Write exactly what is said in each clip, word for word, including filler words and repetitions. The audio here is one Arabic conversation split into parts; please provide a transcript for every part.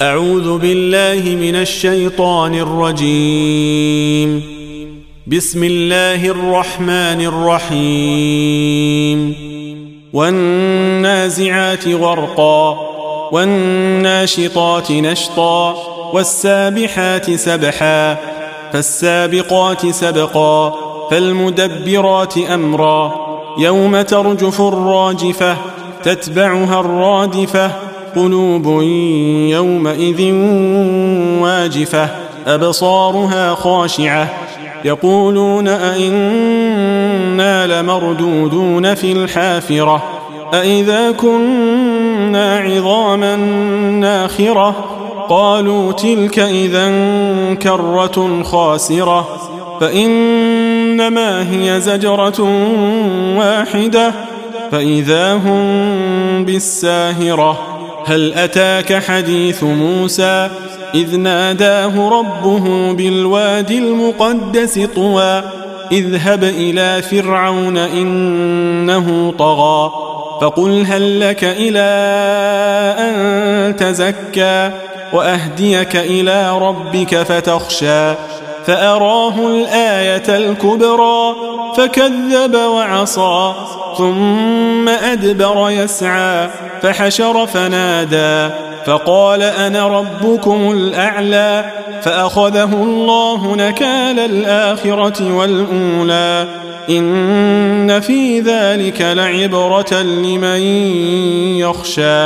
أعوذ بالله من الشيطان الرجيم. بسم الله الرحمن الرحيم. والنازعات غرقا والناشطات نشطا والسابحات سبحا فالسابقات سبقا فالمدبرات أمرا يوم ترجف الراجفة تتبعها الرادفة قلوب يومئذ واجفة أبصارها خاشعة يقولون أئنا لمردودون في الحافرة أئذا كنا عظاما ناخرة قالوا تلك إذا كرة خاسرة فإنما هي زجرة واحدة فإذا هم بالساهرة هل أتاك حديث موسى إذ ناداه ربه بالوادي المقدس طوى اذهب إلى فرعون إنه طغى فقل هل لك إلى أن تزكى وأهديك إلى ربك فتخشى فأراه الآية الكبرى فكذب وعصى ثم أدبر يسعى فحشر فنادى فقال أنا ربكم الأعلى فأخذه الله نكال الآخرة والأولى إن في ذلك لعبرة لمن يخشى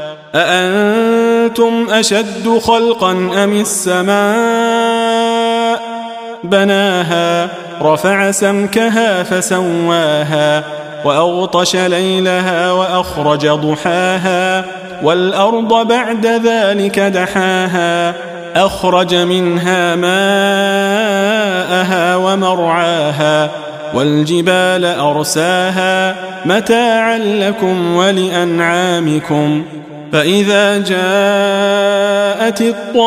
أأنتم أشد خلقا أم السماء بناها رفع سمكها فسواها وأغطش ليلها وأخرج ضحاها والأرض بعد ذلك دحاها أخرج منها ماءها ومرعاها والجبال أرساها متاعا لكم ولأنعامكم فإذا جاءت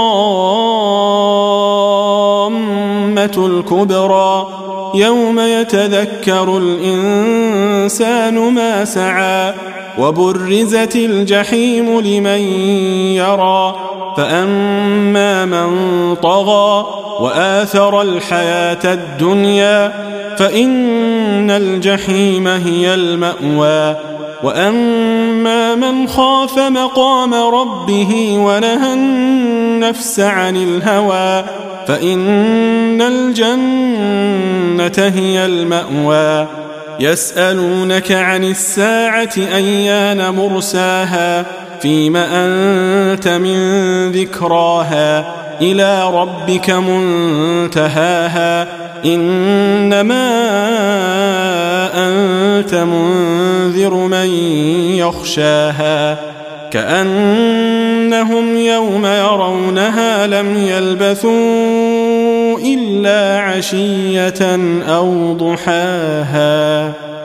الطامة الكبرى يوم يتذكر الإنسان ما سعى وبرزت الجحيم لمن يرى فأما من طغى وآثر الحياة الدنيا فإن الجحيم هي المأوى وأما من خاف مقام ربه ونهى النفس عن الهوى فإن الجنة هي المأوى يسألونك عن الساعة أيان مرساها فيم أنت من ذكراها إلى ربك منتهاها إنما أنت منذر من يخشاها كأنهم يوم يرونها لم يلبثوا إلا عشية أو ضحاها.